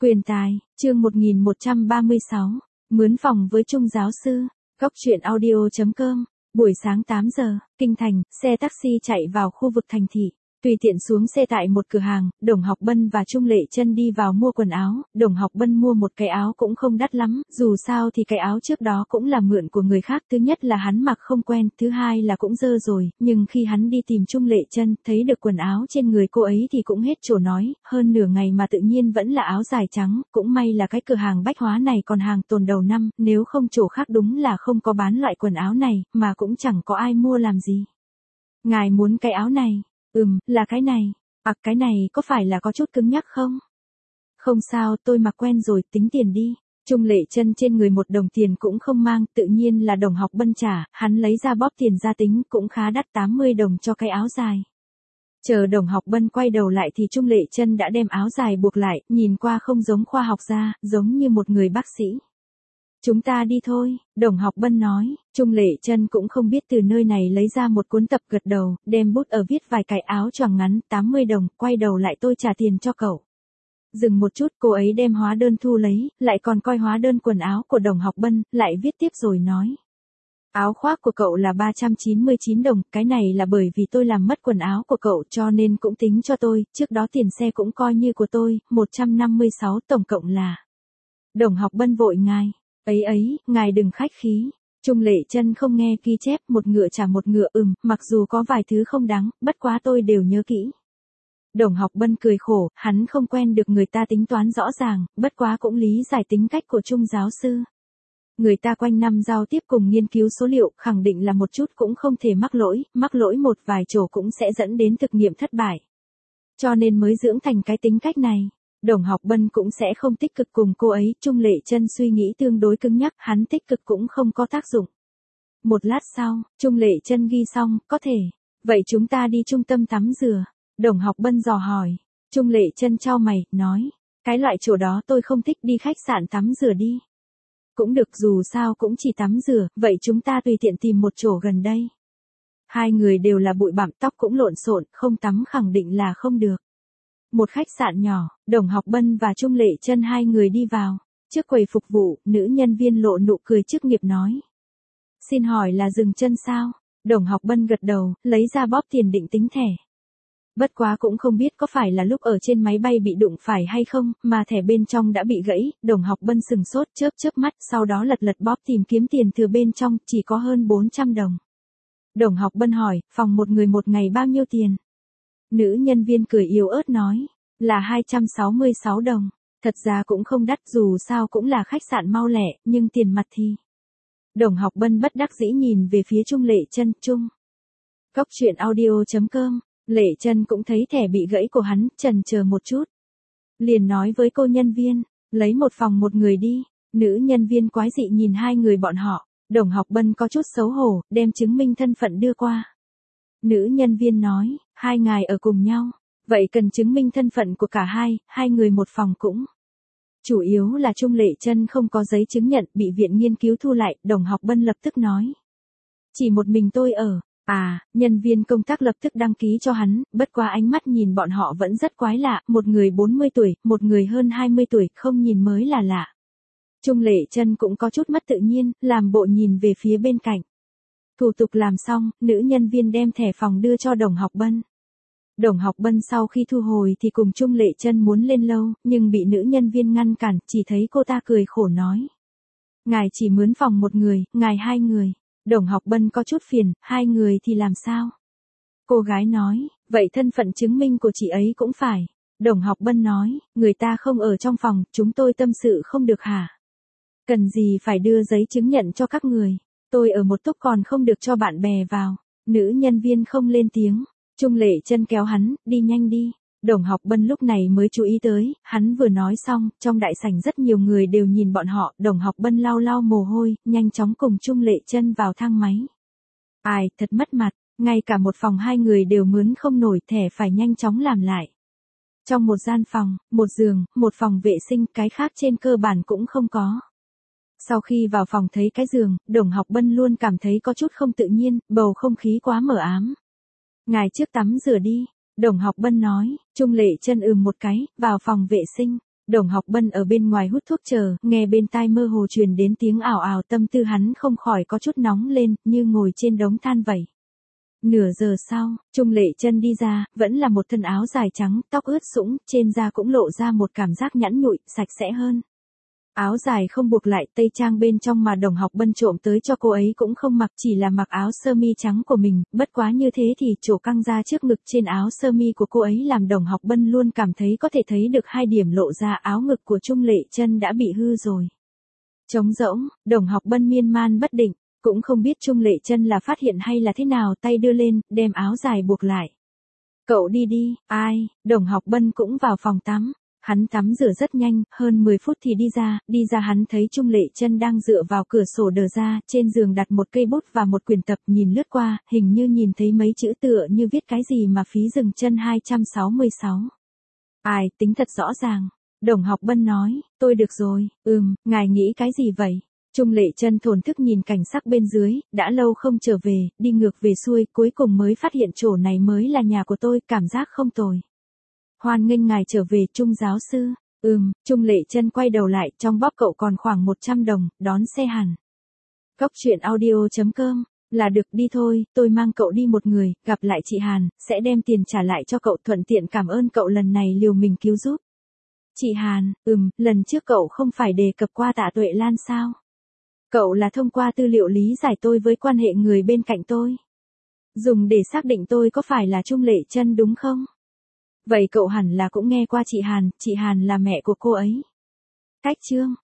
Quyền tài, chương 1136, mướn phòng với Trung giáo sư, Góc truyện audio.com, buổi sáng 8 giờ, Kinh Thành, xe taxi chạy vào khu vực thành thị. Tùy tiện xuống xe tại một cửa hàng, Đồng Học Bân và Trung Lệ Chân đi vào mua quần áo. Đồng Học Bân mua một cái áo cũng không đắt lắm, dù sao thì cái áo trước đó cũng là mượn của người khác. Thứ nhất là hắn mặc không quen, thứ hai là cũng dơ rồi, nhưng khi hắn đi tìm Trung Lệ Chân, thấy được quần áo trên người cô ấy thì cũng hết chỗ nói, hơn nửa ngày mà tự nhiên vẫn là áo dài trắng, cũng may là cái cửa hàng bách hóa này còn hàng tồn đầu năm, nếu không chỗ khác đúng là không có bán loại quần áo này, mà cũng chẳng có ai mua làm gì. Ngài muốn cái áo này? Là cái này. Cái này có phải là có chút cứng nhắc không? Không sao, tôi mặc quen rồi, tính tiền đi. Trung Lệ Chân trên người 1 đồng tiền cũng không mang, tự nhiên là Đồng Học Bân trả, hắn lấy ra bóp tiền ra tính, cũng khá đắt, 80 đồng cho cái áo dài. Chờ Đồng Học Bân quay đầu lại thì Trung Lệ Chân đã đem áo dài buộc lại, nhìn qua không giống khoa học gia, giống như một người bác sĩ. Chúng ta đi thôi, Đồng Học Bân nói. Trung Lệ Chân cũng không biết từ nơi này lấy ra một cuốn tập, gật đầu, đem bút ở viết vài cái áo choàng ngắn, 80 đồng, quay đầu lại, tôi trả tiền cho cậu. Dừng một chút, cô ấy đem hóa đơn thu lấy, lại còn coi hóa đơn quần áo của Đồng Học Bân, lại viết tiếp rồi nói. Áo khoác của cậu là 399 đồng, cái này là bởi vì tôi làm mất quần áo của cậu cho nên cũng tính cho tôi, trước đó tiền xe cũng coi như của tôi, 156, tổng cộng là. Đồng Học Bân vội ngài. Ấy, ngài đừng khách khí. Trung Lệ Chân không nghe ghi chép, một ngựa trả một ngựa, mặc dù có vài thứ không đáng, bất quá tôi đều nhớ kỹ. Đồng Học Bân cười khổ, hắn không quen được người ta tính toán rõ ràng, bất quá cũng lý giải tính cách của Trung giáo sư. Người ta quanh năm giao tiếp cùng nghiên cứu số liệu, khẳng định là một chút cũng không thể mắc lỗi một vài chỗ cũng sẽ dẫn đến thực nghiệm thất bại. Cho nên mới dưỡng thành cái tính cách này. Đồng Học Bân cũng sẽ không tích cực cùng cô ấy, Trung Lệ Chân suy nghĩ tương đối cứng nhắc, hắn tích cực cũng không có tác dụng. Một lát sau, Trung Lệ Chân ghi xong, có thể. Vậy chúng ta đi trung tâm tắm rửa. Đồng Học Bân dò hỏi. Trung Lệ Chân chau mày, nói. Cái loại chỗ đó tôi không thích, đi khách sạn tắm rửa đi. Cũng được, dù sao cũng chỉ tắm rửa, vậy chúng ta tùy tiện tìm một chỗ gần đây. Hai người đều là bụi bặm, tóc cũng lộn xộn, không tắm khẳng định là không được. Một khách sạn nhỏ, Đồng Học Bân và Trung Lệ Chân hai người đi vào. Trước quầy phục vụ, nữ nhân viên lộ nụ cười chức nghiệp nói. Xin hỏi là dừng chân sao? Đồng Học Bân gật đầu, lấy ra bóp tiền định tính thẻ. Bất quá cũng không biết có phải là lúc ở trên máy bay bị đụng phải hay không, mà thẻ bên trong đã bị gãy. Đồng Học Bân sừng sốt, chớp mắt, sau đó lật bóp tìm kiếm tiền thừa bên trong, chỉ có hơn 400 đồng. Đồng Học Bân hỏi, phòng một người một ngày bao nhiêu tiền? Nữ nhân viên cười yếu ớt nói, là 266 đồng. Thật ra cũng không đắt, dù sao cũng là khách sạn mau lẻ, nhưng tiền mặt thì. Đồng Học Bân bất đắc dĩ nhìn về phía Trung Lệ Chân. Góc truyện audio.com, Lệ Chân cũng thấy thẻ bị gãy của hắn, chần chờ một chút. Liền nói với cô nhân viên, lấy một phòng một người đi. Nữ nhân viên quái dị nhìn hai người bọn họ. Đồng Học Bân có chút xấu hổ, đem chứng minh thân phận đưa qua. Nữ nhân viên nói, hai ngài ở cùng nhau, vậy cần chứng minh thân phận của cả hai người một phòng cũng. Chủ yếu là Trung Lệ Chân không có giấy chứng nhận, bị viện nghiên cứu thu lại. Đồng Học Bân lập tức nói. Chỉ một mình tôi ở. Nhân viên công tác lập tức đăng ký cho hắn, bất quá ánh mắt nhìn bọn họ vẫn rất quái lạ, một người 40 tuổi, một người hơn 20 tuổi, không nhìn mới là lạ. Trung Lệ Chân cũng có chút mất tự nhiên, làm bộ nhìn về phía bên cạnh. Thủ tục làm xong, nữ nhân viên đem thẻ phòng đưa cho Đồng Học Bân. Đồng Học Bân sau khi thu hồi thì cùng Trung Lệ Chân muốn lên lâu, nhưng bị nữ nhân viên ngăn cản, chỉ thấy cô ta cười khổ nói. Ngài chỉ mướn phòng một người, ngài hai người. Đồng Học Bân có chút phiền, hai người thì làm sao? Cô gái nói, vậy thân phận chứng minh của chị ấy cũng phải. Đồng Học Bân nói, người ta không ở trong phòng, chúng tôi tâm sự không được hả? Cần gì phải đưa giấy chứng nhận cho các người? Tôi ở một túc còn không được cho bạn bè vào. Nữ nhân viên không lên tiếng. Trung Lệ Chân kéo hắn, đi nhanh đi. Đồng Học Bân lúc này mới chú ý tới, hắn vừa nói xong, trong đại sảnh rất nhiều người đều nhìn bọn họ. Đồng Học Bân lau mồ hôi, nhanh chóng cùng Trung Lệ Chân vào thang máy. Thật mất mặt, ngay cả một phòng hai người đều mướn không nổi, thẻ phải nhanh chóng làm lại. Trong một gian phòng, một giường, một phòng vệ sinh, cái khác trên cơ bản cũng không có. Sau khi vào phòng thấy cái giường, Đồng Học Bân luôn cảm thấy có chút không tự nhiên, bầu không khí quá mờ ám. Ngài trước tắm rửa đi. Đồng Học Bân nói. Trung Lệ Chân một cái, vào phòng vệ sinh. Đồng Học Bân ở bên ngoài hút thuốc chờ, nghe bên tai mơ hồ truyền đến tiếng ào ào, tâm tư hắn không khỏi có chút nóng lên, như ngồi trên đống than vậy. Nửa giờ sau, Trung Lệ Chân đi ra, vẫn là một thân áo dài trắng, tóc ướt sũng, trên da cũng lộ ra một cảm giác nhẵn nhụi, sạch sẽ hơn. Áo dài không buộc lại, tây trang bên trong mà Đồng Học Bân trộm tới cho cô ấy cũng không mặc, chỉ là mặc áo sơ mi trắng của mình, bất quá như thế thì chỗ căng da trước ngực trên áo sơ mi của cô ấy làm Đồng Học Bân luôn cảm thấy có thể thấy được hai điểm lộ ra, áo ngực của Trung Lệ Chân đã bị hư rồi. Trống rỗng, Đồng Học Bân miên man bất định, cũng không biết Trung Lệ Chân là phát hiện hay là thế nào, tay đưa lên, đem áo dài buộc lại. Cậu đi đi, ai, Đồng Học Bân cũng vào phòng tắm. Hắn tắm rửa rất nhanh, hơn 10 phút thì đi ra hắn thấy Trung Lệ Chân đang dựa vào cửa sổ đờ ra, trên giường đặt một cây bút và một quyển tập, nhìn lướt qua, hình như nhìn thấy mấy chữ tựa như viết cái gì mà phí dừng chân 266. Ai, tính thật rõ ràng. Đồng Học Bân nói, tôi được rồi, ngài nghĩ cái gì vậy? Trung Lệ Chân thổn thức nhìn cảnh sắc bên dưới, đã lâu không trở về, đi ngược về xuôi, cuối cùng mới phát hiện chỗ này mới là nhà của tôi, cảm giác không tồi. Hoan nghênh ngài trở về, Trung giáo sư. Trung Lệ Chân quay đầu lại, trong bóp cậu còn khoảng 100 đồng, đón xe hẳn. Cốc truyện audio.com, là được, đi thôi, tôi mang cậu đi một người, gặp lại chị Hàn, sẽ đem tiền trả lại cho cậu, thuận tiện cảm ơn cậu lần này liều mình cứu giúp. Chị Hàn, lần trước cậu không phải đề cập qua Tạ Tuệ Lan sao? Cậu là thông qua tư liệu lý giải tôi với quan hệ người bên cạnh tôi. Dùng để xác định tôi có phải là Trung Lệ Chân đúng không? Vậy cậu hẳn là cũng nghe qua chị Hàn là mẹ của cô ấy. Cách chương.